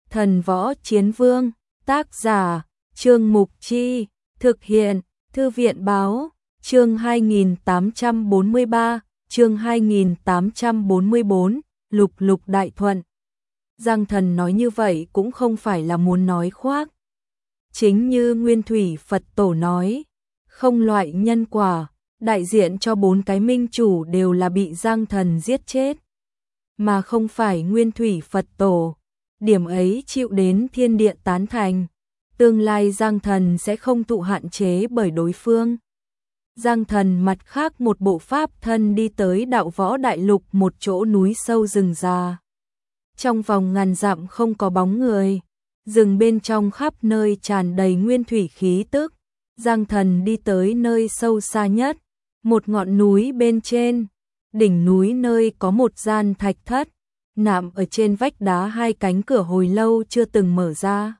Thần Võ Chiến Vương, tác giả, Trương Mục Chi, thực hiện, Thư viện Báo, chương 2843, chương 2844, Lục Lục Đại Thuận. Giang Thần nói như vậy cũng không phải là muốn nói khoác. Chính như Nguyên Thủy Phật Tổ nói, không loại nhân quả, đại diện cho 4 cái minh chủ đều là bị Giang Thần giết chết. Mà không phải Nguyên Thủy Phật Tổ, điểm ấy chịu đến thiên địa tán thành, tương lai Giang Thần sẽ không thụ hạn chế bởi đối phương. Giang Thần mặt khác một bộ pháp thân đi tới Đạo Võ Đại Lục, một chỗ núi sâu rừng già. Trong vòng ngàn dặm không có bóng người, rừng bên trong khắp nơi tràn đầy nguyên thủy khí tức. Giang Thần đi tới nơi sâu xa nhất, một ngọn núi bên trên, đỉnh núi nơi có một gian thạch thất, nạm ở trên vách đá 2 cánh cửa hồi lâu chưa từng mở ra.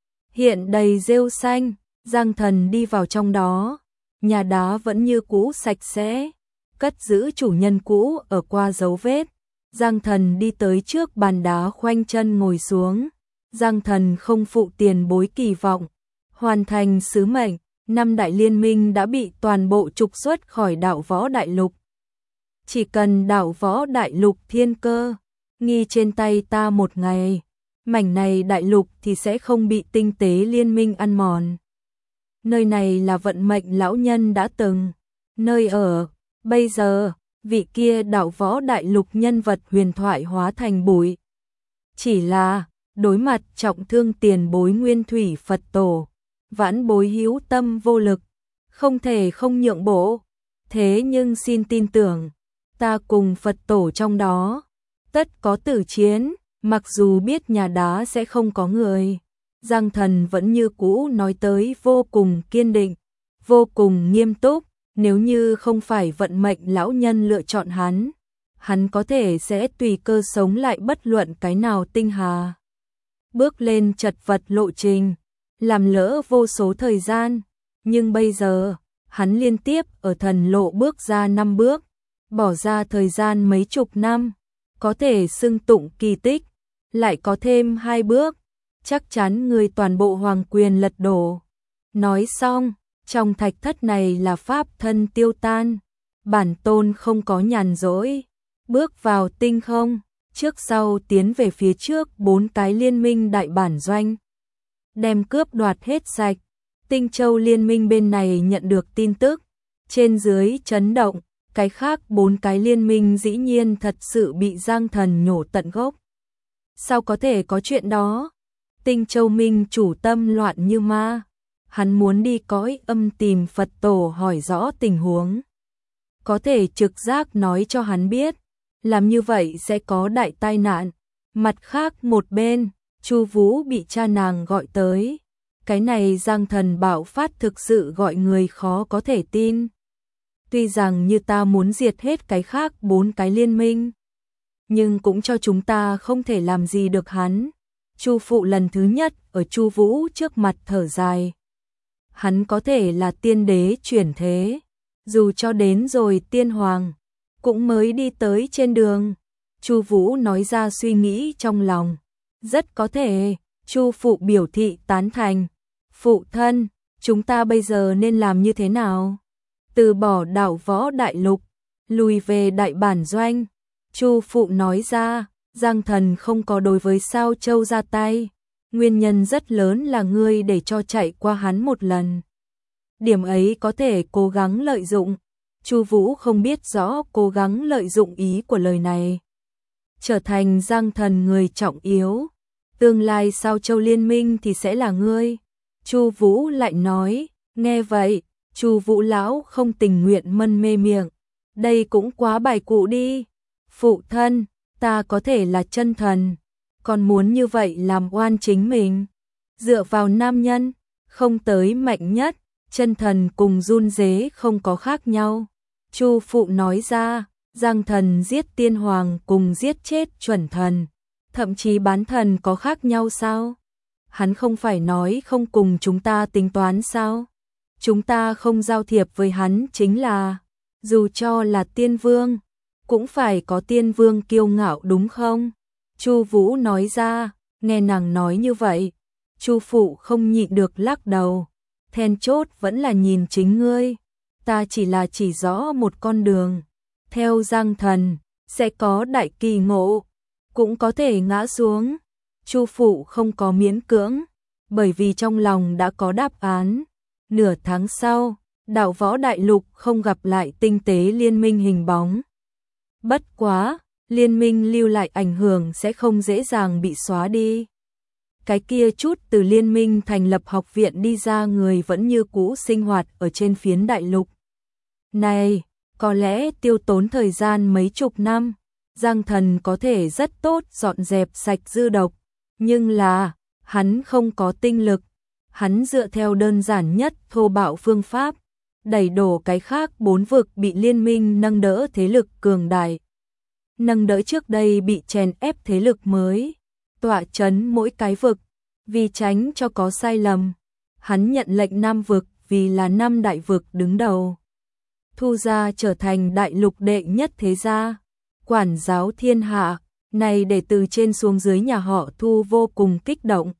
Hiện đầy rêu xanh, Giang Thần đi vào trong đó, nhà đá vẫn như cũ sạch sẽ, cất giữ chủ nhân cũ ở qua dấu vết. Giang Thần đi tới trước bàn đá khoanh chân ngồi xuống. Giang Thần không phụ tiền bối kỳ vọng, hoàn thành sứ mệnh. 5 đại liên minh đã bị toàn bộ trục xuất khỏi Đạo Võ Đại Lục. Chỉ cần Đạo Võ Đại Lục thiên cơ nghi trên tay ta một ngày, mảnh này đại lục thì sẽ không bị tinh tế liên minh ăn mòn. Nơi này là vận mệnh lão nhân đã từng nơi ở, bây giờ vị kia Đạo Võ Đại Lục nhân vật huyền thoại hóa thành bụi. Chỉ là đối mặt trọng thương tiền bối Nguyên Thủy Phật Tổ, vãn bối hữu tâm vô lực, không thể không nhượng bộ. Thế nhưng xin tin tưởng, ta cùng Phật Tổ trong đó tất có tử chiến. Mặc dù biết nhà đá sẽ không có người, Giang Thần vẫn như cũ nói tới vô cùng kiên định, vô cùng nghiêm túc. Nếu như không phải vận mệnh lão nhân lựa chọn hắn có thể sẽ tùy cơ sống lại bất luận cái nào tinh hà. Bước lên chật vật lộ trình, làm lỡ vô số thời gian, nhưng bây giờ, hắn liên tiếp ở thần lộ bước ra 5 bước, bỏ ra thời gian mấy chục năm, có thể xưng tụng kỳ tích, lại có thêm 2 bước, chắc chắn người toàn bộ hoàng quyền lật đổ. Nói xong, trong thạch thất này là pháp thân tiêu tan, bản tôn không có nhàn rỗi, bước vào tinh không, trước sau tiến về phía trước 4 cái liên minh đại bản doanh, đem cướp đoạt hết sạch. Tinh Châu liên minh bên này nhận được tin tức, trên dưới chấn động, cái khác 4 cái liên minh dĩ nhiên thật sự bị Giang Thần nhổ tận gốc. Sao có thể có chuyện đó? Tinh Châu minh chủ tâm loạn như ma, hắn muốn đi cõi âm tìm Phật Tổ hỏi rõ tình huống. Có thể trực giác nói cho hắn biết, làm như vậy sẽ có đại tai nạn. Mặt khác một bên, Chu Vũ bị cha nàng gọi tới. Cái này Giang Thần bạo phát thực sự gọi người khó có thể tin. Tuy rằng như ta muốn diệt hết cái khác 4 cái liên minh, nhưng cũng cho chúng ta không thể làm gì được hắn. Chu phụ lần thứ nhất ở Chu Vũ trước mặt thở dài. Hắn có thể là tiên đế chuyển thế, dù cho đến rồi tiên hoàng, cũng mới đi tới trên đường. Chu Vũ nói ra suy nghĩ trong lòng. Rất có thể, Chu phụ biểu thị tán thành. Phụ thân, chúng ta bây giờ nên làm như thế nào? Từ bỏ Đạo Võ Đại Lục, lùi về đại bản doanh. Chu phụ nói ra, Giang Thần không có đối với Sao Châu ra tay. Nguyên nhân rất lớn là ngươi để cho chạy qua hắn một lần. Điểm ấy có thể cố gắng lợi dụng. Chu Vũ không biết rõ cố gắng lợi dụng ý của lời này. Trở thành Giang Thần người trọng yếu. Tương lai Sao Châu liên minh thì sẽ là ngươi. Chu Vũ lại nói, nghe vậy, Chu Vũ lão không tình nguyện mân mê miệng. Đây cũng quá bài cụ đi. Phụ thân, ta có thể là chân thần, còn muốn như vậy làm oan chính mình. Dựa vào nam nhân, không tới mạnh nhất, chân thần cùng run rế không có khác nhau. Chu phụ nói ra, Giang Thần giết tiên hoàng cùng giết chết chuẩn thần, thậm chí bán thần có khác nhau sao? Hắn không phải nói không cùng chúng ta tính toán sao? Chúng ta không giao thiệp với hắn chính là, dù cho là tiên vương, cũng phải có tiên vương kiêu ngạo đúng không? Chu Vũ nói ra, Nghe nàng nói như vậy, Chu phụ không nhịn được lắc đầu, then chốt vẫn là nhìn chính ngươi, ta chỉ là chỉ rõ một con đường, theo Giang Thần, sẽ có đại kỳ ngộ, cũng có thể ngã xuống. Chu phụ không có miễn cưỡng, bởi vì trong lòng đã có đáp án. Nửa tháng sau, đạo võ đại lục không gặp lại tinh tế liên minh hình bóng. Bất quá, liên minh lưu lại ảnh hưởng sẽ không dễ dàng bị xóa đi. Cái kia chút từ liên minh thành lập học viện đi ra người vẫn như cũ sinh hoạt ở trên phiến đại lục. Này, có lẽ tiêu tốn thời gian mấy chục năm, Giang Thần có thể rất tốt dọn dẹp sạch dư độc, nhưng là, hắn không có tinh lực, hắn dựa theo đơn giản nhất thô bạo phương pháp, đẩy đổ cái khác 4 vực bị liên minh nâng đỡ thế lực cường đại. Nâng đỡ trước đây bị chèn ép thế lực mới, tọa chấn mỗi cái vực, vì tránh cho có sai lầm. Hắn nhận lệnh 5 vực vì là 5 đại vực đứng đầu. Thu gia trở thành đại lục đệ nhất thế gia, quản giáo thiên hạ, này để từ trên xuống dưới nhà họ Thu vô cùng kích động.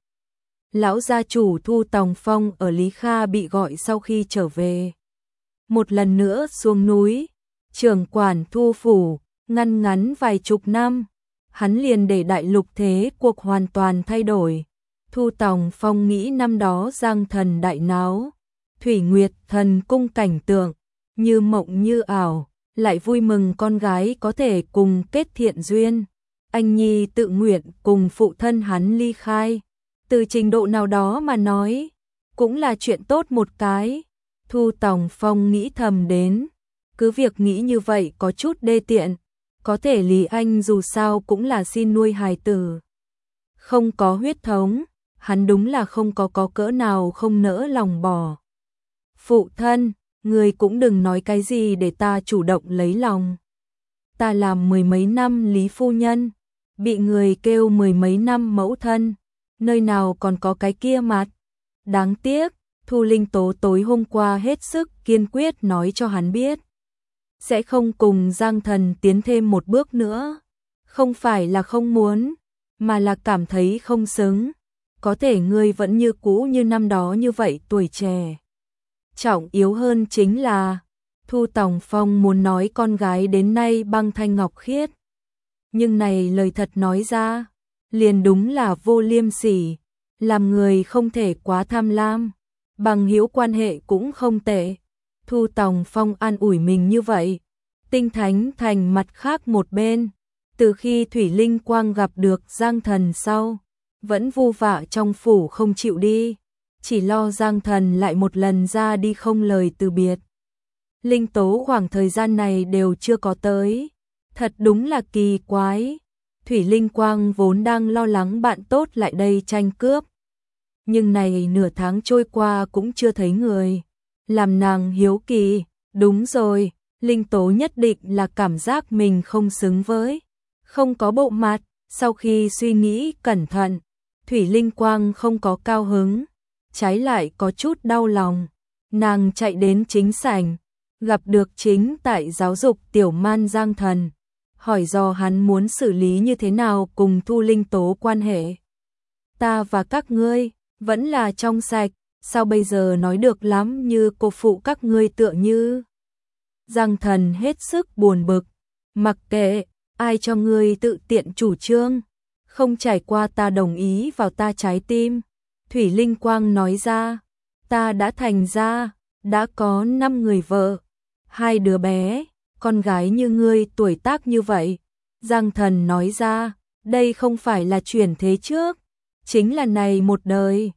Lão gia chủ Thu Tòng Phong ở Lý Kha bị gọi sau khi trở về. Một lần nữa xuống núi, trưởng quản Thu phủ, ngăn vài chục năm, hắn liền để đại lục thế cuộc hoàn toàn thay đổi. Thu Tòng Phong nghĩ năm đó Giang Thần đại náo, Thủy Nguyệt thần cung cảnh tượng, như mộng như ảo, lại vui mừng con gái có thể cùng kết thiện duyên. Anh nhi tự nguyện cùng phụ thân hắn ly khai, từ trình độ nào đó mà nói, cũng là chuyện tốt một cái. Thu Tòng Phong nghĩ thầm đến, cứ việc nghĩ như vậy có chút đê tiện, có thể Lý Anh dù sao cũng là xin nuôi hài tử. Không có huyết thống, hắn đúng là không có cỡ nào không nỡ lòng bỏ. Phụ thân, người cũng đừng nói cái gì để ta chủ động lấy lòng. Ta làm 10 mấy năm Lý phu nhân, bị người kêu 10 mấy năm mẫu thân, nơi nào còn có cái kia mặt. Đáng tiếc, Thu Linh Tố tối hôm qua hết sức kiên quyết nói cho hắn biết, sẽ không cùng Giang Thần tiến thêm một bước nữa. Không phải là không muốn, mà là cảm thấy không xứng. Có thể ngươi vẫn như cũ như năm đó như vậy tuổi trẻ. Trọng yếu hơn chính là, Thu Tòng Phong muốn nói con gái đến nay băng thanh ngọc khiết. Nhưng này lời thật nói ra, liền đúng là vô liêm sỉ, làm người không thể quá tham lam, bằng hữu quan hệ cũng không tệ. Thu Tòng Phong an ủi mình như vậy, Tinh Thánh Thành mặt khác một bên, từ khi Thủy Linh Quang gặp được Giang Thần sau, vẫn vu vạ trong phủ không chịu đi, chỉ lo Giang Thần lại một lần ra đi không lời từ biệt. Linh Tố khoảng thời gian này đều chưa có tới, thật đúng là kỳ quái. Thủy Linh Quang vốn đang lo lắng bạn tốt lại đây tranh cướp, nhưng này nửa tháng trôi qua cũng chưa thấy người, làm nàng hiếu kỳ. Đúng rồi, Linh Tố nhất định là cảm giác mình không xứng với, không có bộ mặt. Sau khi suy nghĩ cẩn thận, Thủy Linh Quang không có cao hứng, trái lại có chút đau lòng. Nàng chạy đến chính sảnh, gặp được chính tại giáo dục tiểu man Giang Thần, hỏi do hắn muốn xử lý như thế nào cùng Thu Linh Tố quan hệ. Ta và các ngươi vẫn là trong sạch, sao bây giờ nói được lắm như cô phụ các ngươi tựa như. Giang Thần hết sức buồn bực, mặc kệ, ai cho ngươi tự tiện chủ trương, không trải qua ta đồng ý vào ta trái tim. Thủy Linh Quang nói ra, ta đã thành ra, đã có 5 người vợ, 2 đứa bé, con gái như ngươi tuổi tác như vậy. Giang Thần nói ra, đây không phải là chuyển thế trước, chính là này một đời.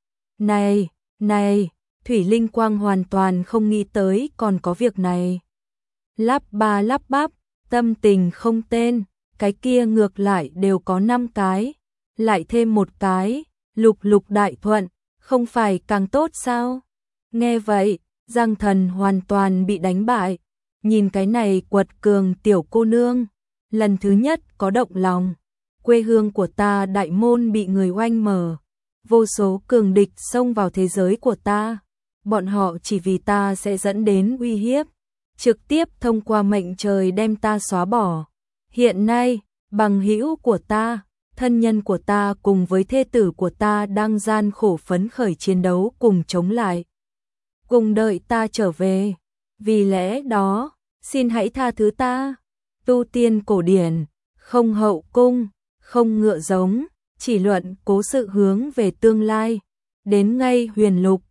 Này, Thủy Linh Quang hoàn toàn không nghĩ tới còn có việc này. Lắp ba lắp bắp, tâm tình không tên, cái kia ngược lại đều có 5 cái, lại thêm một cái, lục lục đại thuận, không phải càng tốt sao? Nghe vậy, Giang Thần hoàn toàn bị đánh bại, nhìn cái này quật cường tiểu cô nương, lần thứ nhất có động lòng. Quê hương của ta đại môn bị người oanh mở, vô số cường địch xông vào thế giới của ta, bọn họ chỉ vì ta sẽ dẫn đến uy hiếp, trực tiếp thông qua mệnh trời đem ta xóa bỏ. Hiện nay, bằng hữu của ta, thân nhân của ta cùng với thê tử của ta đang gian khổ phấn khởi chiến đấu cùng chống lại, cùng đợi ta trở về. Vì lẽ đó, xin hãy tha thứ ta. Tu tiên cổ điển, không hậu cung, không ngựa giống, chỉ luận cố sự hướng về tương lai. Đến ngay huyền lục,